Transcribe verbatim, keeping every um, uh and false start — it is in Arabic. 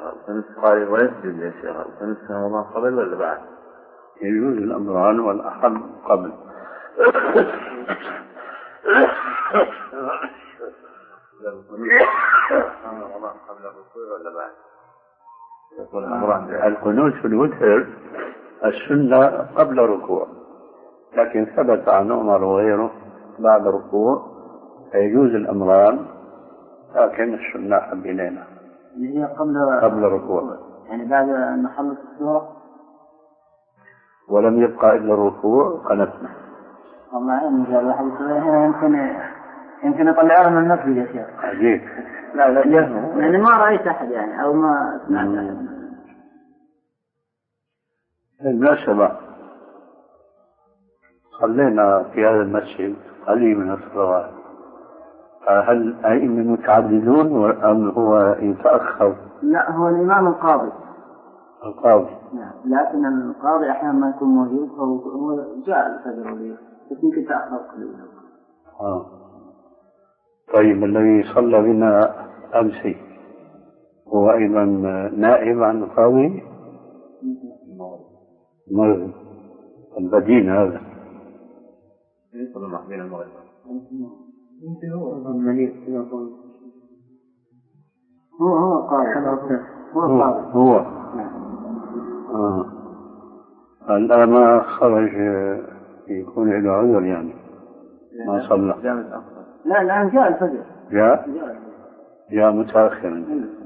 الخمس قال ويسجد يا شيخ الخمس في رمضان قبل ولا بعد؟ يجوز الأمران والأحب قبل. قبل الركوع ولا بعد؟ القنوت في الوتر السنة قبل الركوع، لكن ثبت عن عمر وغيره بعد الركوع يجوز الأمران، لكن السنة حب إلينا هي قبل قبل الركوع، يعني بعد أن نخلص السورة ولم يبقى إلا الركوع قنتنا. والله يعني قال واحد هنا يمكن يمكن يطلعها من المسجد يا شيخ. عجيب. لا لا يعني ما رأيت أحد يعني أو ما سمعت أحد. بالمناسبة صلينا في هذا المسجد قليل من الصلوات، هل أئمة متعددون أم هو يتأخر؟ لا هو الإمام القاضي. القاضي. نعم لكن القاضي أحيانا ما يكون موجود فهو جاء الفجر وليه بس يمكن تأخر قليلا. آه. طيب الذي صلى بنا أمسي هو أيضا نائب عن القاضي؟ المغرب البدين هذا يصل المحبين المغرب هو هو قاضي هو قاضي هو آه. الآن ما خرج يكون له عذر يعني ما صلى. لا الآن جاء الفجر. جاء جاء متأخرا.